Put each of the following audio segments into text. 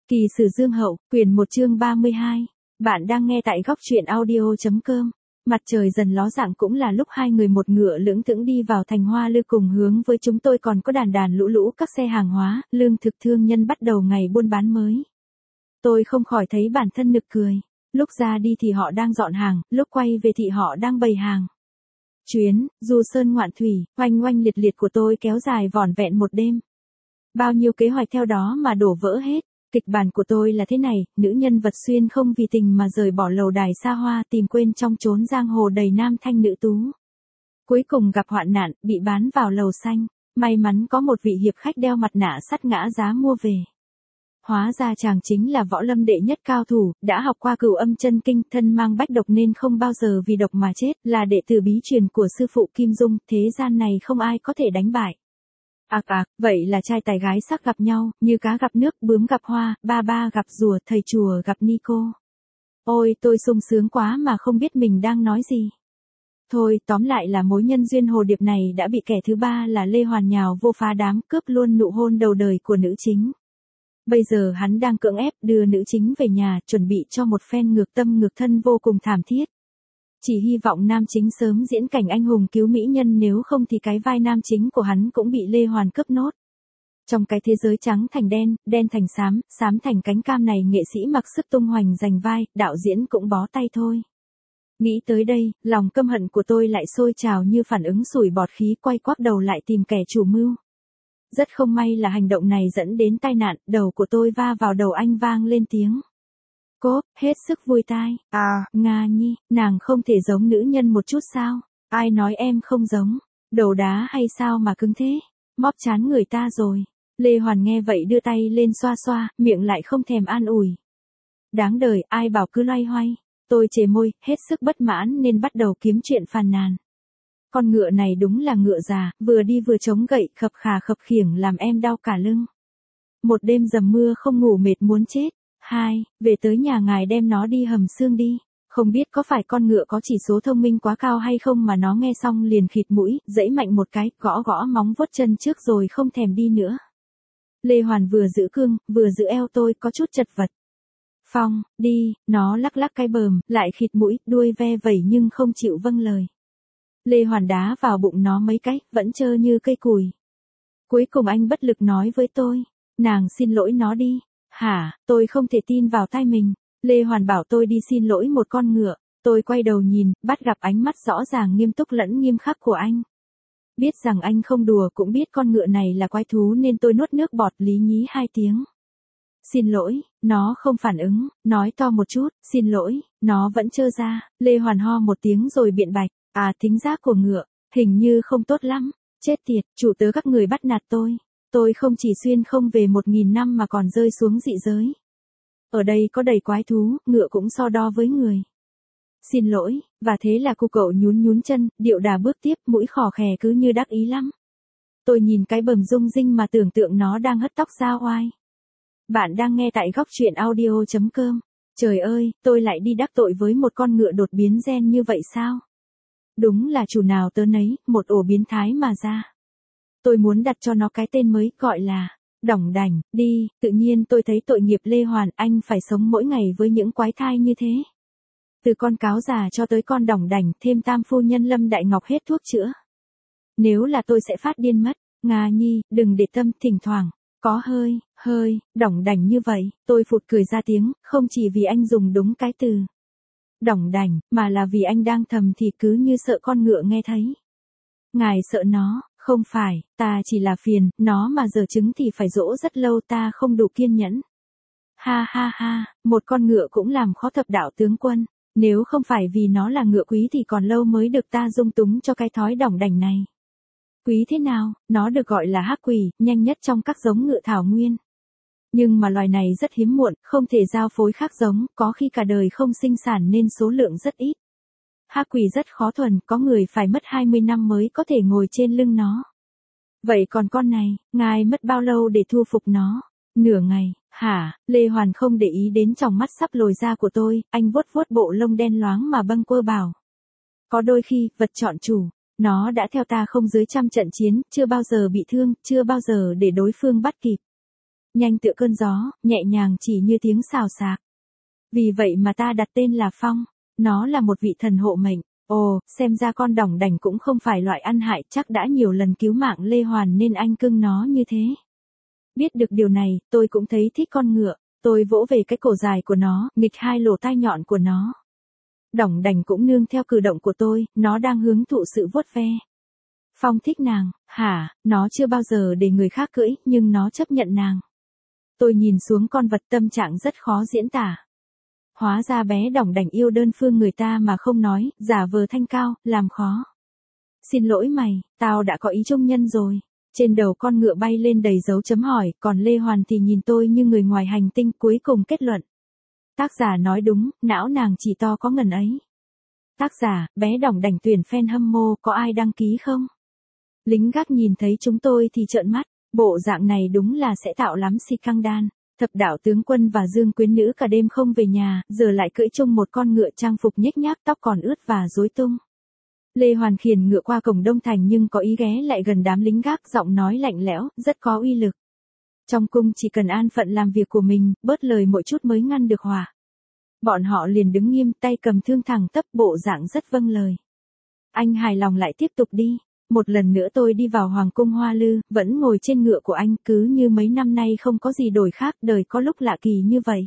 Kỳ sử Dương Hậu, quyển 1 chương 32. Bạn đang nghe tại góc truyện audio.com. Mặt trời dần ló dạng cũng là lúc hai người một ngựa lững thững đi vào thành Hoa Lư, cùng hướng với chúng tôi còn có đàn đàn lũ lũ các xe hàng hóa, lương thực thương nhân bắt đầu ngày buôn bán mới. Tôi không khỏi thấy bản thân nực cười. Lúc ra đi thì họ đang dọn hàng, lúc quay về thì họ đang bày hàng. Chuyến, du sơn ngoạn thủy, oanh oanh liệt liệt của tôi kéo dài vỏn vẹn một đêm. Bao nhiêu kế hoạch theo đó mà đổ vỡ hết. Kịch bản của tôi là thế này, nữ nhân vật xuyên không vì tình mà rời bỏ lầu đài xa hoa, tìm quên trong chốn giang hồ đầy nam thanh nữ tú. Cuối cùng gặp hoạn nạn, bị bán vào lầu xanh. May mắn có một vị hiệp khách đeo mặt nạ sắt ngã giá mua về. Hóa ra chàng chính là võ lâm đệ nhất cao thủ, đã học qua Cửu Âm Chân Kinh, thân mang bách độc nên không bao giờ vì độc mà chết, là đệ tử bí truyền của sư phụ Kim Dung, thế gian này không ai có thể đánh bại. Vậy là trai tài gái sắc gặp nhau, như cá gặp nước, bướm gặp hoa, ba ba gặp rùa, thầy chùa gặp ni cô. Ôi, tôi sung sướng quá mà không biết mình đang nói gì. Thôi, tóm lại là mối nhân duyên hồ điệp này đã bị kẻ thứ ba là Lê Hoàn nhào vô phá đám, cướp luôn nụ hôn đầu đời của nữ chính. Bây giờ hắn đang cưỡng ép đưa nữ chính về nhà, chuẩn bị cho một phen ngược tâm ngược thân vô cùng thảm thiết. Chỉ hy vọng nam chính sớm diễn cảnh anh hùng cứu mỹ nhân, nếu không thì cái vai nam chính của hắn cũng bị Lê Hoàn cướp nốt. Trong cái thế giới trắng thành đen, đen thành xám, xám thành cánh cam này, nghệ sĩ mặc sức tung hoành giành vai, đạo diễn cũng bó tay thôi. Nghĩ tới đây, lòng căm hận của tôi lại sôi trào như phản ứng sủi bọt khí, quay quắc đầu lại tìm kẻ chủ mưu. Rất không may là hành động này dẫn đến tai nạn, đầu của tôi va vào đầu anh, vang lên tiếng cốp, hết sức vui tai. Nga Nhi, nàng không thể giống nữ nhân một chút sao? Ai nói em không giống? Đầu đá hay sao mà cứng thế? Móp chán người ta rồi. Lê Hoàn nghe vậy đưa tay lên xoa xoa, miệng lại không thèm an ủi. Đáng đời, ai bảo cứ loay hoay. Tôi chề môi, hết sức bất mãn nên bắt đầu kiếm chuyện phàn nàn. Con ngựa này đúng là ngựa già, vừa đi vừa chống gậy, khập khà khập khiểng làm em đau cả lưng. Một đêm dầm mưa không ngủ mệt muốn chết. 2. Về tới nhà ngài đem nó đi hầm xương đi. Không biết có phải con ngựa có chỉ số thông minh quá cao hay không mà nó nghe xong liền khịt mũi, giãy mạnh một cái, gõ gõ móng vuốt chân trước rồi không thèm đi nữa. Lê Hoàn vừa giữ cương, vừa giữ eo tôi, có chút chật vật. Phong, đi, nó lắc lắc cái bờm, lại khịt mũi, đuôi ve vẩy nhưng không chịu vâng lời. Lê Hoàn đá vào bụng nó mấy cái, vẫn trơ như cây cùi. Cuối cùng anh bất lực nói với tôi, nàng xin lỗi nó đi. Hả, tôi không thể tin vào tai mình. Lê Hoàn bảo tôi đi xin lỗi một con ngựa. Tôi quay đầu nhìn, bắt gặp ánh mắt rõ ràng nghiêm túc lẫn nghiêm khắc của anh. Biết rằng anh không đùa, cũng biết con ngựa này là quái thú nên tôi nuốt nước bọt lý nhí 2 tiếng. Xin lỗi, nó không phản ứng, nói to một chút, xin lỗi, nó vẫn trơ ra. Lê Hoàn ho một tiếng rồi biện bạch, thính giác của ngựa, hình như không tốt lắm. Chết tiệt, chủ tớ các người bắt nạt tôi. Tôi không chỉ xuyên không về 1000 năm mà còn rơi xuống dị giới. Ở đây có đầy quái thú, ngựa cũng so đo với người. Xin lỗi, và thế là cô cậu nhún nhún chân, điệu đà bước tiếp, mũi khò khè cứ như đắc ý lắm. Tôi nhìn cái bờm rung rinh mà tưởng tượng nó đang hất tóc ra oai. Bạn đang nghe tại góc truyện audio.com. Trời ơi, tôi lại đi đắc tội với một con ngựa đột biến gen như vậy sao? Đúng là chủ nào tớ nấy, một ổ biến thái mà ra. Tôi muốn đặt cho nó cái tên mới, gọi là Đỏng Đảnh, đi. Tự nhiên tôi thấy tội nghiệp Lê Hoàn, anh phải sống mỗi ngày với những quái thai như thế. Từ con cáo già cho tới con Đỏng Đảnh, thêm tam phu nhân Lâm Đại Ngọc hết thuốc chữa. Nếu là tôi sẽ phát điên mất. Nga Nhi, đừng để tâm, thỉnh thoảng có hơi Đỏng Đảnh như vậy. Tôi phụt cười ra tiếng, không chỉ vì anh dùng đúng cái từ Đỏng Đảnh, mà là vì anh đang thầm thì cứ như sợ con ngựa nghe thấy. Ngài sợ nó? Không phải, ta chỉ là phiền, nó mà giở trứng thì phải dỗ rất lâu, ta không đủ kiên nhẫn. Ha ha ha, một con ngựa cũng làm khó thập đạo tướng quân, nếu không phải vì nó là ngựa quý thì còn lâu mới được ta dung túng cho cái thói Đỏng Đảnh này. Quý thế nào, nó được gọi là hắc quỷ, nhanh nhất trong các giống ngựa thảo nguyên. Nhưng mà loài này rất hiếm muộn, không thể giao phối khác giống, có khi cả đời không sinh sản nên số lượng rất ít. Hắc quỷ rất khó thuần, có người phải mất 20 năm mới có thể ngồi trên lưng nó. Vậy còn con này, ngài mất bao lâu để thu phục nó? Nửa ngày. Hả? Lê Hoàn không để ý đến tròng mắt sắp lồi ra của tôi, anh vuốt vuốt bộ lông đen loáng mà bâng quơ bảo. Có đôi khi, vật chọn chủ, nó đã theo ta không dưới 100 trận chiến, chưa bao giờ bị thương, chưa bao giờ để đối phương bắt kịp. nhanh tựa cơn gió, nhẹ nhàng chỉ như tiếng xào xạc. Vì vậy mà ta đặt tên là Phong, nó là một vị thần hộ mệnh. Ồ, xem ra con đỏng đảnh cũng không phải loại ăn hại, chắc đã nhiều lần cứu mạng Lê Hoàn nên anh cưng nó như thế. Biết được điều này, tôi cũng thấy thích con ngựa, tôi vỗ về cái cổ dài của nó, nghịch hai lỗ tai nhọn của nó. Đỏng đảnh cũng nương theo cử động của tôi, nó đang hưởng thụ sự vuốt ve. Phong thích nàng, hả, nó chưa bao giờ để người khác cưỡi, nhưng nó chấp nhận nàng. Tôi nhìn xuống con vật, tâm trạng rất khó diễn tả. Hóa ra bé đỏng đảnh yêu đơn phương người ta mà không nói, giả vờ thanh cao, làm khó. Xin lỗi mày, tao đã có ý trung nhân rồi. Trên đầu con ngựa bay lên đầy dấu chấm hỏi, còn Lê Hoàn thì nhìn tôi như người ngoài hành tinh, cuối cùng kết luận. Tác giả nói đúng, não nàng chỉ to có ngần ấy. Tác giả, bé đỏng đảnh tuyển fan hâm mộ, có ai đăng ký không? Lính gác nhìn thấy chúng tôi thì trợn mắt, bộ dạng này đúng là sẽ tạo lắm xì căng đan. Thập đạo tướng quân và Dương quyến nữ cả đêm không về nhà, giờ lại cưỡi chung một con ngựa trang phục nhếch nhác, tóc còn ướt và rối tung. Lê Hoàn khiển ngựa qua cổng Đông Thành nhưng có ý ghé lại gần đám lính gác, giọng nói lạnh lẽo, rất có uy lực. Trong cung chỉ cần an phận làm việc của mình, bớt lời mỗi chút mới ngăn được hỏa. Bọn họ liền đứng nghiêm, tay cầm thương thẳng tắp, bộ dạng rất vâng lời. Anh hài lòng lại tiếp tục đi. Một lần nữa tôi đi vào Hoàng cung Hoa Lư, vẫn ngồi trên ngựa của anh, cứ như mấy năm nay không có gì đổi khác, đời có lúc lạ kỳ như vậy.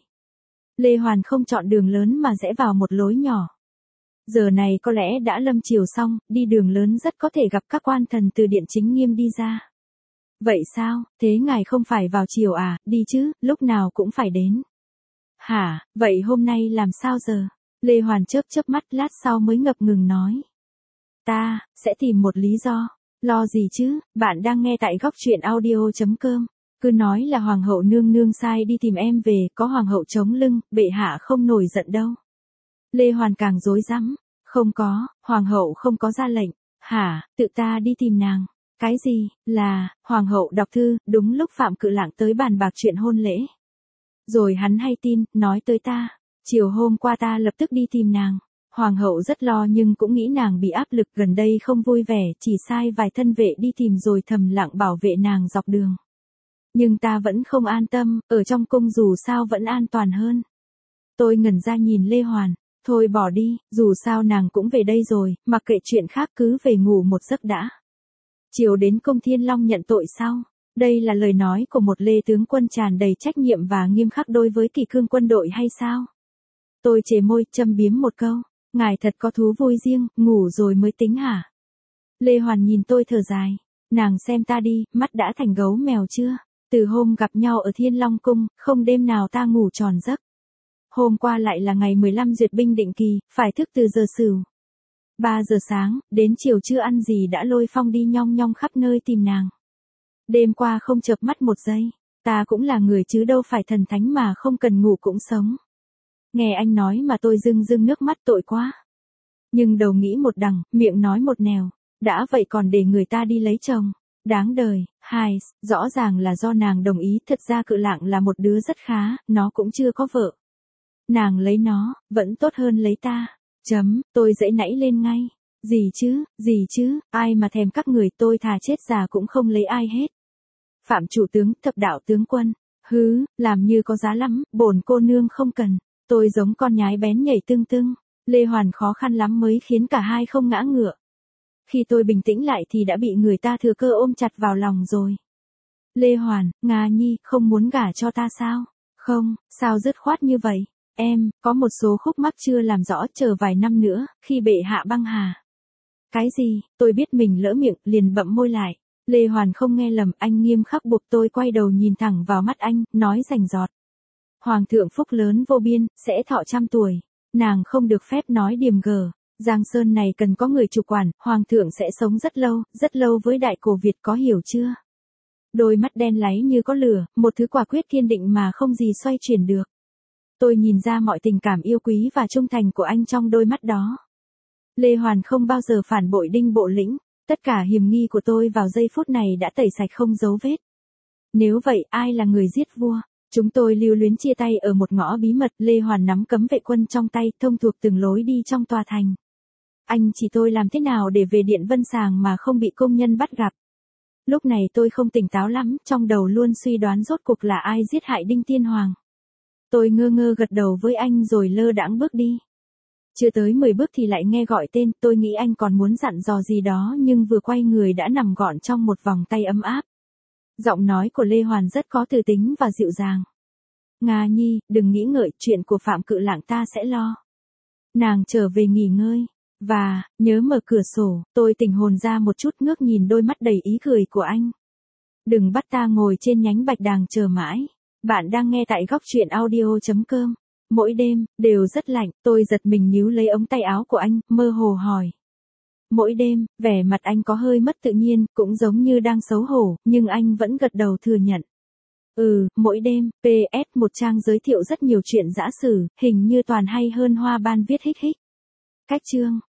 Lê Hoàn không chọn đường lớn mà rẽ vào một lối nhỏ. Giờ này có lẽ đã lâm chiều xong, đi đường lớn rất có thể gặp các quan thần từ điện chính nghiêm đi ra. Vậy sao, thế ngài không phải vào chiều à, đi chứ, lúc nào cũng phải đến. Hả, vậy hôm nay làm sao giờ? Lê Hoàn chớp chớp mắt, lát sau mới ngập ngừng nói. Ta, sẽ tìm một lý do. Lo gì chứ, bạn đang nghe tại góc truyện audio.com. Cứ nói là hoàng hậu nương nương sai đi tìm em về, có hoàng hậu chống lưng, bệ hạ không nổi giận đâu. Lê Hoàn càng rối rắm. Không có, hoàng hậu không có ra lệnh. Hả, tự ta đi tìm nàng. Cái gì, là, hoàng hậu đọc thư, đúng lúc Phạm Cự Lãng tới bàn bạc chuyện hôn lễ. Rồi hắn hay tin, nói tới ta. Chiều hôm qua ta lập tức đi tìm nàng. Hoàng hậu rất lo nhưng cũng nghĩ nàng bị áp lực, gần đây không vui vẻ, chỉ sai vài thân vệ đi tìm rồi thầm lặng bảo vệ nàng dọc đường. Nhưng ta vẫn không an tâm, ở trong cung dù sao vẫn an toàn hơn. Tôi ngẩn ra nhìn Lê Hoàn, thôi bỏ đi, dù sao nàng cũng về đây rồi, mặc kệ chuyện khác cứ về ngủ một giấc đã. Chiều đến cung Thiên Long nhận tội sau. Đây là lời nói của một Lê tướng quân tràn đầy trách nhiệm và nghiêm khắc đối với kỷ cương quân đội hay sao? Tôi chề môi, châm biếm một câu. Ngài thật có thú vui riêng, ngủ rồi mới tính hả? Lê Hoàn nhìn tôi thở dài. Nàng xem ta đi, mắt đã thành gấu mèo chưa? Từ hôm gặp nhau ở Thiên Long Cung, không đêm nào ta ngủ tròn giấc. Hôm qua lại là ngày 15 duyệt binh định kỳ, phải thức từ giờ Sửu. 3 giờ sáng, đến chiều chưa ăn gì đã lôi Phong đi nhong nhong khắp nơi tìm nàng. Đêm qua không chợp mắt một giây, ta cũng là người chứ đâu phải thần thánh mà không cần ngủ cũng sống. Nghe anh nói mà tôi rưng rưng nước mắt, tội quá. Nhưng đầu nghĩ một đằng, miệng nói một nẻo, đã vậy còn để người ta đi lấy chồng. Đáng đời, hai, rõ ràng là do nàng đồng ý, thật ra Cự Lãng là một đứa rất khá, nó cũng chưa có vợ. Nàng lấy nó, vẫn tốt hơn lấy ta. Tôi giãy nảy lên ngay. Gì chứ, ai mà thèm các người, tôi thà chết già cũng không lấy ai hết. Phạm chủ tướng, thập đạo tướng quân, làm như có giá lắm, bổn cô nương không cần. Tôi giống con nhái bén nhảy tưng tưng. Lê Hoàn khó khăn lắm mới khiến cả hai không ngã ngựa. Khi tôi bình tĩnh lại thì đã bị người ta thừa cơ ôm chặt vào lòng rồi. Lê Hoàn, Nga Nhi, không muốn gả cho ta sao? Không, sao dứt khoát như vậy? Em, có một số khúc mắc chưa làm rõ, chờ vài năm nữa, khi bệ hạ băng hà. Cái gì? Tôi biết mình lỡ miệng, liền bậm môi lại. Lê Hoàn không nghe lầm, anh nghiêm khắc buộc tôi quay đầu nhìn thẳng vào mắt anh, nói rành rọt. Hoàng thượng phúc lớn vô biên, sẽ thọ 100 tuổi. Nàng không được phép nói điềm gở. Giang Sơn này cần có người chủ quản, Hoàng thượng sẽ sống rất lâu với đại cổ Việt, có hiểu chưa? Đôi mắt đen láy như có lửa, một thứ quả quyết kiên định mà không gì xoay chuyển được. Tôi nhìn ra mọi tình cảm yêu quý và trung thành của anh trong đôi mắt đó. Lê Hoàn không bao giờ phản bội Đinh Bộ Lĩnh, tất cả hiềm nghi của tôi vào giây phút này đã tẩy sạch không dấu vết. Nếu vậy, ai là người giết vua? Chúng tôi lưu luyến chia tay ở một ngõ bí mật, Lê Hoàn nắm cấm vệ quân trong tay, thông thuộc từng lối đi trong tòa thành. Anh chỉ tôi làm thế nào để về điện Vân Sàng mà không bị công nhân bắt gặp. Lúc này tôi không tỉnh táo lắm, trong đầu luôn suy đoán rốt cuộc là ai giết hại Đinh Tiên Hoàng. Tôi ngơ ngơ gật đầu với anh rồi lơ đãng bước đi. Chưa tới 10 bước thì lại nghe gọi tên, tôi nghĩ anh còn muốn dặn dò gì đó nhưng vừa quay người đã nằm gọn trong một vòng tay ấm áp. Giọng nói của Lê Hoàn rất có từ tính và dịu dàng. Nga Nhi, đừng nghĩ ngợi, chuyện của Phạm Cự Lãng ta sẽ lo. Nàng trở về nghỉ ngơi. Và, nhớ mở cửa sổ, tôi tỉnh hồn ra một chút ngước nhìn đôi mắt đầy ý cười của anh. Đừng bắt ta ngồi trên nhánh bạch đàng chờ mãi. Bạn đang nghe tại góc truyện audio.com. Mỗi đêm, đều rất lạnh, tôi giật mình níu lấy ống tay áo của anh, mơ hồ hỏi. Mỗi đêm, vẻ mặt anh có hơi mất tự nhiên, cũng giống như đang xấu hổ, nhưng anh vẫn gật đầu thừa nhận. Mỗi đêm, PS một trang giới thiệu rất nhiều chuyện dã sử, hình như toàn hay hơn Hoa Ban viết hích hích. Cách chương.